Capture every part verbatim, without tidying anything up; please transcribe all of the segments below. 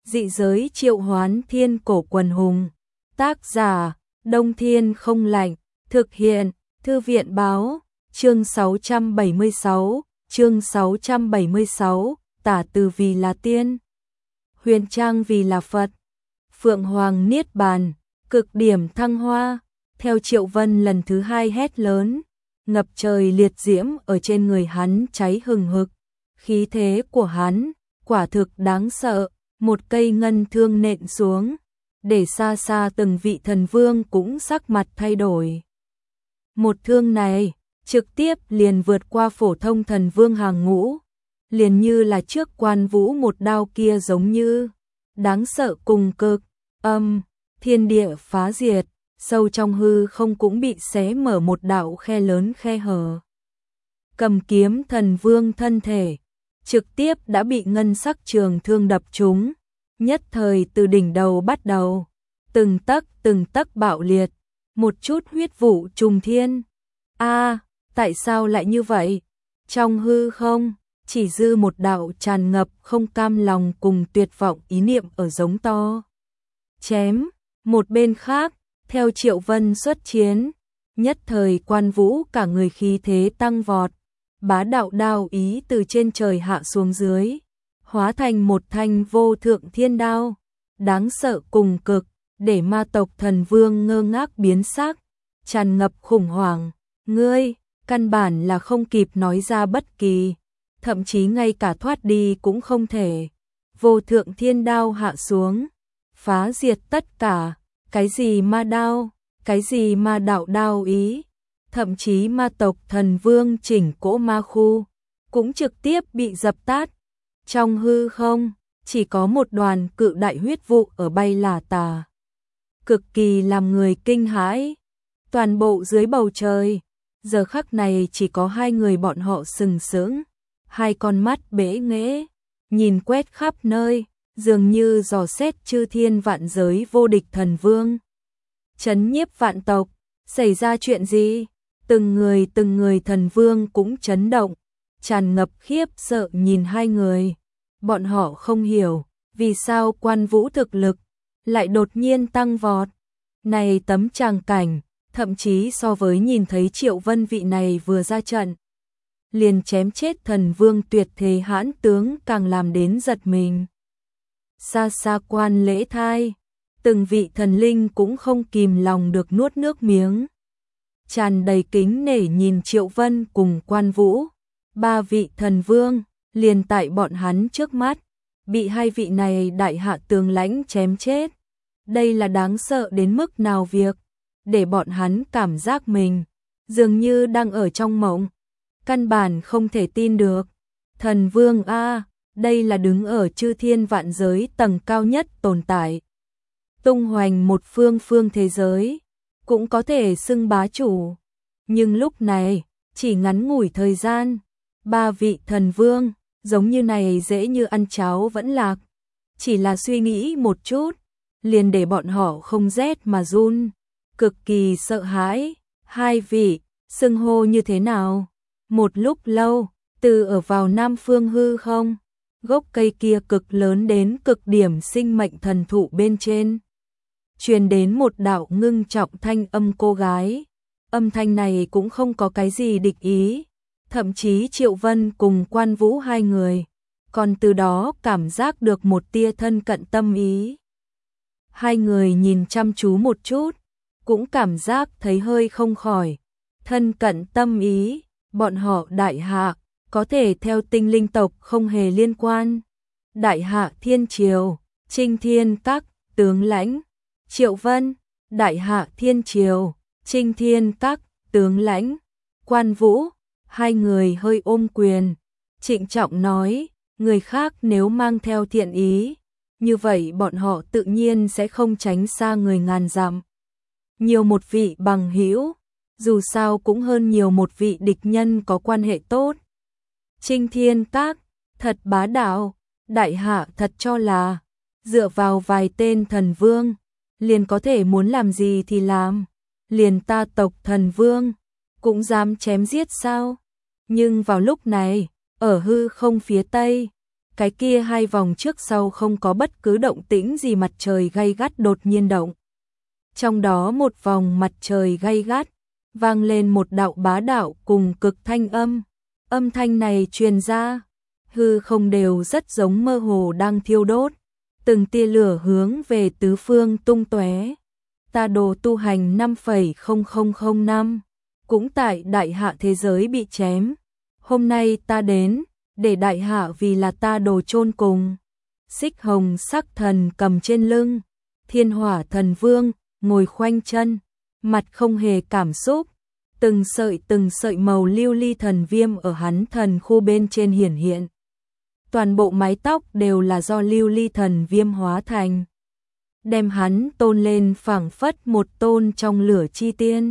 Dị giới triệu hoán thiên cổ quần hùng. Tác giả, Đông Thiên không lạnh. Thực hiện, Thư viện báo. Chương sáu trăm bảy mươi sáu, chương sáu trăm bảy mươi sáu, tả từ vì là tiên, huyền trang vì là Phật. Phượng Hoàng Niết Bàn, cực điểm thăng hoa. Theo Triệu Vân lần thứ hai hét lớn, ngập trời liệt diễm ở trên người hắn cháy hừng hực. Khí thế của hắn, quả thực đáng sợ. Một cây ngân thương nện xuống, để xa xa từng vị thần vương cũng sắc mặt thay đổi. Một thương này, trực tiếp liền vượt qua phổ thông thần vương hàng ngũ, liền như là trước Quan Vũ một đao kia giống như, đáng sợ cùng cực, âm, thiên địa phá diệt, sâu trong hư không cũng bị xé mở một đạo khe lớn khe hở. Cầm kiếm thần vương thân thể, trực tiếp đã bị ngân sắc trường thương đập trúng, nhất thời từ đỉnh đầu bắt đầu, từng tấc từng tấc bạo liệt, một chút huyết vụ trùng thiên. A, tại sao lại như vậy? Trong hư không, chỉ dư một đạo tràn ngập không cam lòng cùng tuyệt vọng ý niệm ở giống to. Chém, một bên khác, theo Triệu Vân xuất chiến, nhất thời Quan Vũ cả người khí thế tăng vọt, bá đạo đao ý từ trên trời hạ xuống dưới, hóa thành một thanh vô thượng thiên đao, đáng sợ cùng cực, để ma tộc thần vương ngơ ngác biến sắc, tràn ngập khủng hoảng. Ngươi, căn bản là không kịp nói ra bất kỳ, thậm chí ngay cả thoát đi cũng không thể. Vô thượng thiên đao hạ xuống, phá diệt tất cả, cái gì ma đao, cái gì ma đạo đao ý, thậm chí ma tộc thần vương chỉnh cỗ ma khu, cũng trực tiếp bị dập tắt. Trong hư không, chỉ có một đoàn cự đại huyết vụ ở bay lả tả, cực kỳ làm người kinh hãi. Toàn bộ dưới bầu trời, giờ khắc này chỉ có hai người bọn họ sừng sững, hai con mắt bế nghễ, nhìn quét khắp nơi, dường như dò xét chư thiên vạn giới vô địch thần vương. Chấn nhiếp vạn tộc, xảy ra chuyện gì? Từng người từng người thần vương cũng chấn động, tràn ngập khiếp sợ nhìn hai người. Bọn họ không hiểu, vì sao Quan Vũ thực lực lại đột nhiên tăng vọt. Này tấm tràng cảnh, thậm chí so với nhìn thấy Triệu Vân vị này vừa ra trận, liền chém chết thần vương tuyệt thế hãn tướng càng làm đến giật mình. Xa xa quan lễ thai, từng vị thần linh cũng không kìm lòng được nuốt nước miếng, tràn đầy kính nể nhìn Triệu Vân cùng Quan Vũ. Ba vị thần vương, liền tại bọn hắn trước mắt, bị hai vị này đại hạ tướng lãnh chém chết. Đây là đáng sợ đến mức nào việc, để bọn hắn cảm giác mình dường như đang ở trong mộng, căn bản không thể tin được. Thần vương a, đây là đứng ở chư thiên vạn giới tầng cao nhất tồn tại, tung hoành một phương phương thế giới, cũng có thể xưng bá chủ. Nhưng lúc này, chỉ ngắn ngủi thời gian, ba vị thần vương, giống như này dễ như ăn cháo vẫn lạc. Chỉ là suy nghĩ một chút, liền để bọn họ không rét mà run, cực kỳ sợ hãi. Hai vị, xưng hô như thế nào? Một lúc lâu, từ ở vào nam phương hư không, gốc cây kia cực lớn đến cực điểm sinh mệnh thần thụ bên trên, truyền đến một đạo ngưng trọng thanh âm cô gái. Âm thanh này cũng không có cái gì địch ý, thậm chí Triệu Vân cùng Quan Vũ hai người, còn từ đó cảm giác được một tia thân cận tâm ý. Hai người nhìn chăm chú một chút, cũng cảm giác thấy hơi không khỏi. Thân cận tâm ý, bọn họ đại hạ, có thể theo tinh linh tộc không hề liên quan. Đại hạ thiên triều, Trinh Thiên các tướng lãnh. Triệu Vân, đại hạ thiên triều, Trinh Thiên các tướng lãnh. Quan Vũ, hai người hơi ôm quyền, trịnh trọng nói, người khác nếu mang theo thiện ý, như vậy bọn họ tự nhiên sẽ không tránh xa người ngàn dặm. Nhiều một vị bằng hữu, dù sao cũng hơn nhiều một vị địch nhân có quan hệ tốt. Trinh Thiên các, thật bá đạo, đại hạ thật cho là, dựa vào vài tên thần vương, liền có thể muốn làm gì thì làm, liền ta tộc thần vương, cũng dám chém giết sao? Nhưng vào lúc này, ở hư không phía tây, cái kia hai vòng trước sau không có bất cứ động tĩnh gì, mặt trời gay gắt đột nhiên động. Trong đó một vòng mặt trời gay gắt, vang lên một đạo bá đạo cùng cực thanh âm. Âm thanh này truyền ra, hư không đều rất giống mơ hồ đang thiêu đốt, từng tia lửa hướng về tứ phương tung tóe. Ta đồ tu hành năm phẩy không không không năm, cũng tại đại hạ thế giới bị chém. Hôm nay ta đến, để đại hạ vì là ta đồ chôn cùng. Xích hồng sắc thần cầm trên lưng, thiên hỏa thần vương, ngồi khoanh chân, mặt không hề cảm xúc. Từng sợi từng sợi màu lưu ly thần viêm ở hắn thần khu bên trên hiển hiện. Toàn bộ mái tóc đều là do lưu ly thần viêm hóa thành, đem hắn tôn lên phảng phất một tôn trong lửa chi tiên.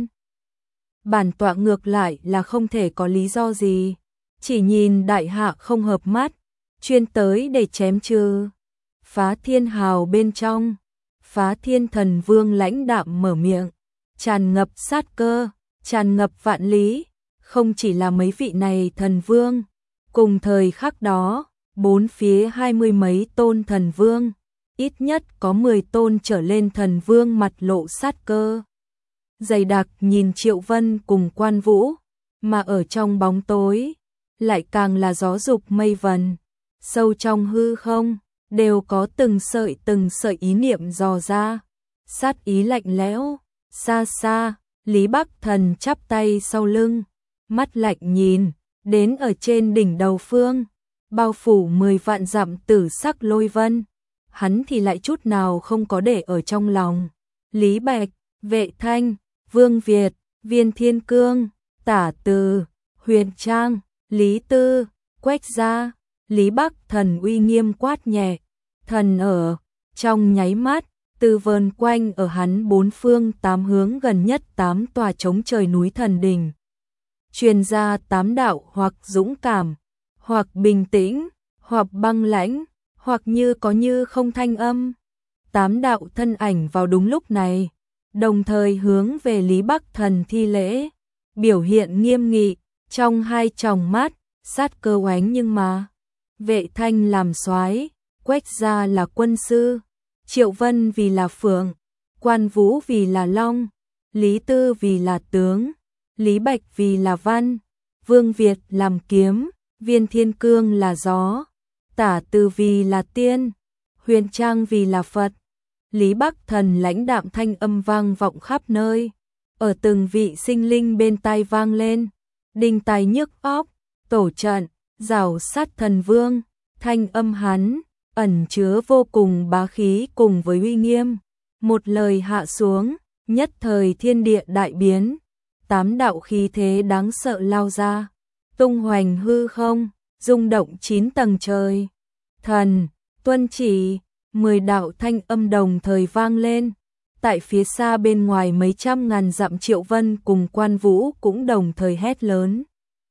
Bản tọa ngược lại là không thể có lý do gì, chỉ nhìn đại hạ không hợp mắt, chuyên tới để chém trừ. Phá thiên hào bên trong, Phá thiên thần vương lãnh đạm mở miệng, tràn ngập sát cơ, tràn ngập vạn lý. Không chỉ là mấy vị này thần vương, cùng thời khắc đó, bốn phía hai mươi mấy tôn thần vương, ít nhất có mười tôn trở lên thần vương mặt lộ sát cơ. Dày đặc nhìn Triệu Vân cùng Quan Vũ, mà ở trong bóng tối, lại càng là gió dục mây vần. Sâu trong hư không, đều có từng sợi từng sợi ý niệm dò ra, sát ý lạnh lẽo. Xa xa, Lý Bắc Thần chắp tay sau lưng, mắt lạnh nhìn, đến ở trên đỉnh đầu phương, bao phủ mười vạn dặm tử sắc lôi vân. Hắn thì lại chút nào không có để ở trong lòng. Lý Bạch, Vệ Thanh, Vương Việt, Viên Thiên Cương, Tả Từ, Huyền Trang, Lý Tư, Quách Gia, Lý Bắc Thần uy nghiêm quát nhẹ, thần ở, trong nháy mắt, từ vờn quanh ở hắn bốn phương tám hướng gần nhất tám tòa chống trời núi thần đình. Truyền ra tám đạo hoặc dũng cảm, hoặc bình tĩnh, hoặc băng lãnh, hoặc như có như không thanh âm. Tám đạo thân ảnh vào đúng lúc này, đồng thời hướng về Lý Bắc Thần thi lễ, biểu hiện nghiêm nghị, trong hai tròng mắt, sát cơ oánh nhưng mà. Vệ Thanh làm soái, Quách Gia là quân sư, Triệu Vân vì là phượng, Quan Vũ vì là long, Lý Tư vì là tướng, Lý Bạch vì là văn, Vương Việt làm kiếm, Viên Thiên Cương là gió, Tả Từ vì là tiên, Huyền Trang vì là Phật. Lý Bắc Thần lãnh đạm thanh âm vang vọng khắp nơi, ở từng vị sinh linh bên tai vang lên, đinh tai nhức óc, tổ trận, rào sát thần vương, thanh âm hắn ẩn chứa vô cùng bá khí cùng với uy nghiêm. Một lời hạ xuống, nhất thời thiên địa đại biến, tám đạo khí thế đáng sợ lao ra, tung hoành hư không, rung động chín tầng trời. Thần, tuân chỉ, mười đạo thanh âm đồng thời vang lên. Tại phía xa bên ngoài mấy trăm ngàn dặm Triệu Vân cùng Quan Vũ cũng đồng thời hét lớn.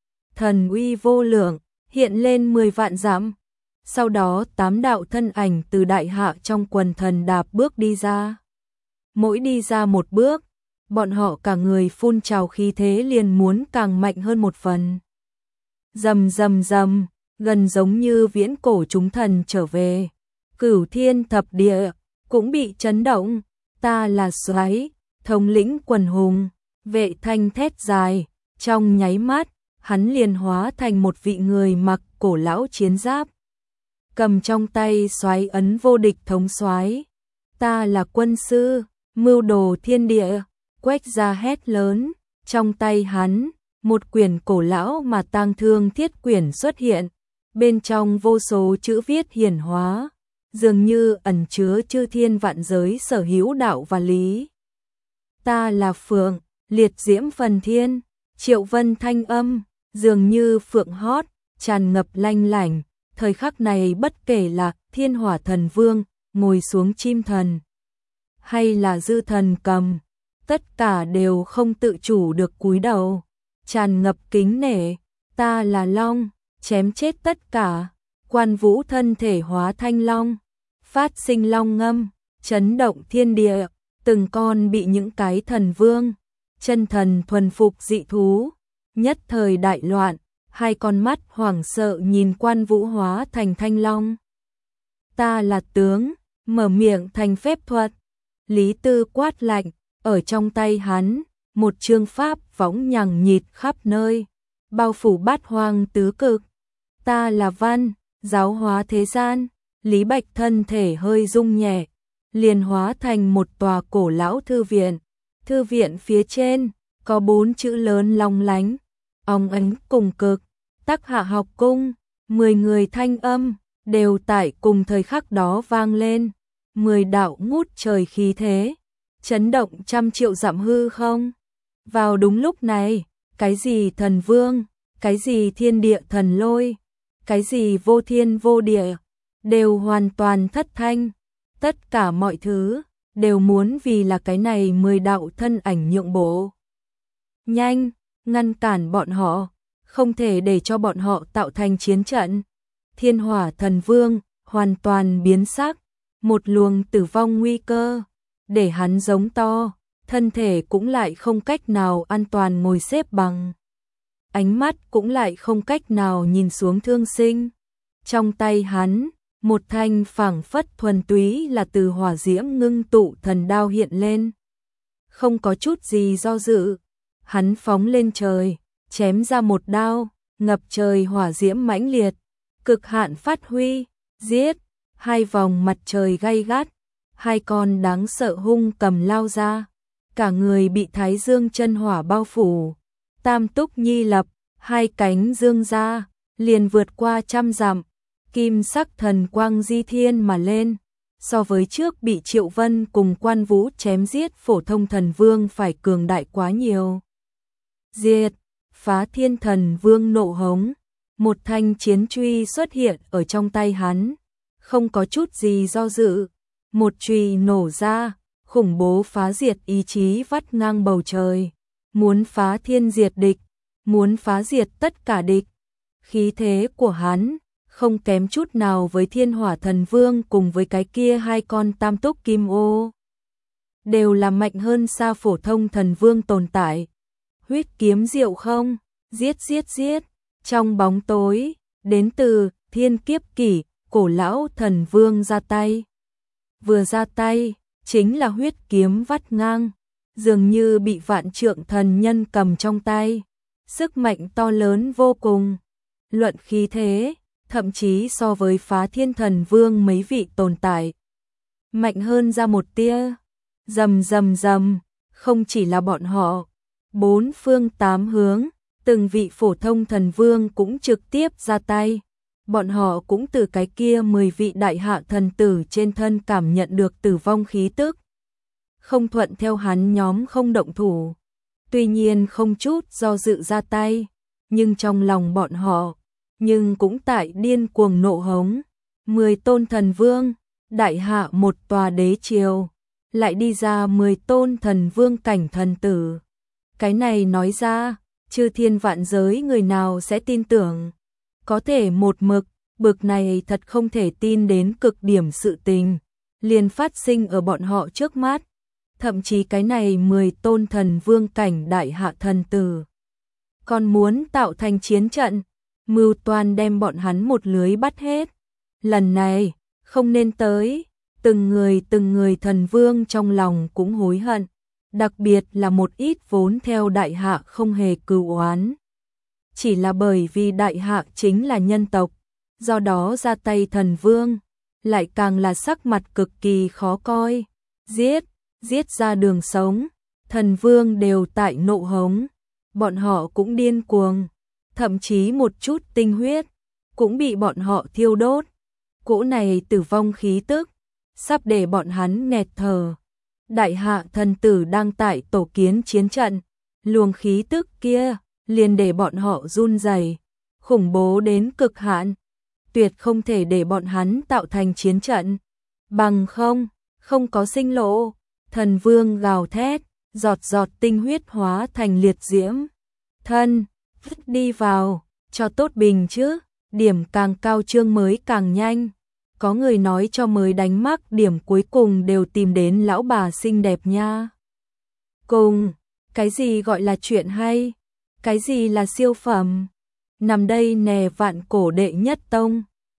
Thần uy vô lượng, hiện lên mười vạn dặm. Sau đó tám đạo thân ảnh từ đại hạ trong quần thần đạp bước đi ra. Mỗi đi ra một bước, bọn họ cả người phun trào khí thế liền muốn càng mạnh hơn một phần. Rầm rầm rầm, gần giống như viễn cổ chúng thần trở về. Cửu thiên thập địa cũng bị chấn động. Ta là soái, thống lĩnh quần hùng. Vệ Thanh thét dài, trong nháy mắt, hắn liền hóa thành một vị người mặc cổ lão chiến giáp, cầm trong tay soái ấn vô địch thống soái. Ta là quân sư, mưu đồ thiên địa. Quách Gia hét lớn, trong tay hắn, một quyển cổ lão mà tang thương thiết quyển xuất hiện, bên trong vô số chữ viết hiển hóa, dường như ẩn chứa chư thiên vạn giới sở hữu đạo và lý. Ta là phượng, liệt diễm phần thiên. Triệu Vân thanh âm, dường như phượng hót, tràn ngập lanh lảnh. Thời khắc này bất kể là thiên hỏa thần vương, ngồi xuống chim thần, hay là dư thần cầm, tất cả đều không tự chủ được cúi đầu, tràn ngập kính nể. Ta là long, chém chết tất cả. Quan Vũ thân thể hóa thanh long, phát sinh long ngâm, chấn động thiên địa, từng con bị những cái thần vương, chân thần thuần phục dị thú, nhất thời đại loạn. hai con mắt hoảng sợ nhìn Quan Vũ hóa thành thanh long. Ta là tướng, mở miệng thành phép thuật. Lý Tư quát lạnh, ở trong tay hắn, một chương pháp võng nhằng nhịt khắp nơi, bao phủ bát hoang tứ cực. Ta là Văn, giáo hóa thế gian. Lý Bạch thân thể hơi rung nhẹ, liền hóa thành một tòa cổ lão thư viện. Thư viện phía trên có bốn chữ lớn long lánh, óng ánh cùng cực, Tắc Hạ học cung. Mười người thanh âm đều tại cùng thời khắc đó vang lên, mười đạo ngút trời khí thế, chấn động trăm triệu dặm hư không. Vào đúng lúc này, cái gì thần vương, cái gì thiên địa thần lôi, cái gì vô thiên vô địa, đều hoàn toàn thất thanh. Tất cả mọi thứ đều muốn vì là cái này mười đạo thân ảnh nhượng bộ. Nhanh, ngăn cản bọn họ, không thể để cho bọn họ tạo thành chiến trận. Thiên Hỏa Thần Vương hoàn toàn biến sắc, một luồng tử vong nguy cơ, để hắn giống to, thân thể cũng lại không cách nào an toàn ngồi xếp bằng. Ánh mắt cũng lại không cách nào nhìn xuống thương sinh. Trong tay hắn, một thanh phảng phất thuần túy là từ hỏa diễm ngưng tụ thần đao hiện lên. Không có chút gì do dự, hắn phóng lên trời, chém ra một đao, ngập trời hỏa diễm mãnh liệt, cực hạn phát huy, giết, hai vòng mặt trời gay gắt, hai con đáng sợ hung cầm lao ra, cả người bị thái dương chân hỏa bao phủ. Tam túc nhi lập, hai cánh dương ra, liền vượt qua trăm dặm, kim sắc thần quang di thiên mà lên. So với trước bị Triệu Vân cùng Quan Vũ chém giết phổ thông thần vương phải cường đại quá nhiều. Diệt, Phá Thiên Thần Vương nộ hống, một thanh chiến truy xuất hiện ở trong tay hắn, không có chút gì do dự, một truy nổ ra, khủng bố phá diệt ý chí vắt ngang bầu trời, muốn phá thiên diệt địch, muốn phá diệt tất cả địch. Khí thế của hắn không kém chút nào với Thiên Hỏa Thần Vương cùng với cái kia hai con tam túc kim ô, đều là mạnh hơn xa phổ thông thần vương tồn tại. Huyết kiếm diệu không, giết giết giết. Trong bóng tối, đến từ thiên kiếp kỷ, cổ lão thần vương ra tay. Vừa ra tay, chính là huyết kiếm vắt ngang, dường như bị vạn trượng thần nhân cầm trong tay. Sức mạnh to lớn vô cùng. Luận khí thế, thậm chí so với Phá Thiên Thần Vương mấy vị tồn tại mạnh hơn ra một tia. Rầm rầm rầm, không chỉ là bọn họ, bốn phương tám hướng, từng vị phổ thông thần vương cũng trực tiếp ra tay. Bọn họ cũng từ cái kia mười vị đại hạ thần tử trên thân cảm nhận được tử vong khí tức. Không thuận theo hắn nhóm không động thủ, tuy nhiên không chút do dự ra tay, nhưng trong lòng bọn họ, nhưng cũng tại điên cuồng nộ hống. Mười tôn thần vương, đại hạ một tòa đế triều, lại đi ra mười tôn thần vương cảnh thần tử. Cái này nói ra, chư thiên vạn giới người nào sẽ tin tưởng. Có thể một mực, bực này thật không thể tin đến cực điểm sự tình, liền phát sinh ở bọn họ trước mắt. Thậm chí cái này mười tôn thần vương cảnh đại hạ thần tử còn muốn tạo thành chiến trận, mưu toan đem bọn hắn một lưới bắt hết. Lần này, không nên tới. Từng người từng người thần vương trong lòng cũng hối hận, đặc biệt là một ít vốn theo đại hạ không hề cừu oán. Chỉ là bởi vì đại hạ chính là nhân tộc, do đó ra tay thần vương, lại càng là sắc mặt cực kỳ khó coi. Giết, giết ra đường sống, thần vương đều tại nộ hống, bọn họ cũng điên cuồng, thậm chí một chút tinh huyết cũng bị bọn họ thiêu đốt. Cỗ này tử vong khí tức, sắp để bọn hắn nghẹt thở. Đại hạ thần tử đang tại tổ kiến chiến trận, luồng khí tức kia liền để bọn họ run rẩy, khủng bố đến cực hạn, tuyệt không thể để bọn hắn tạo thành chiến trận, bằng không, không có sinh lộ. Thần vương gào thét, giọt giọt tinh huyết hóa thành liệt diễm. Thân, vứt đi vào, cho tốt bình chứ, điểm càng cao trương mới càng nhanh. Có người nói cho mới đánh mắc điểm cuối cùng đều tìm đến lão bà xinh đẹp nha. Cùng, cái gì gọi là chuyện hay? Cái gì là siêu phẩm? nằm đây nè vạn cổ đệ nhất tông.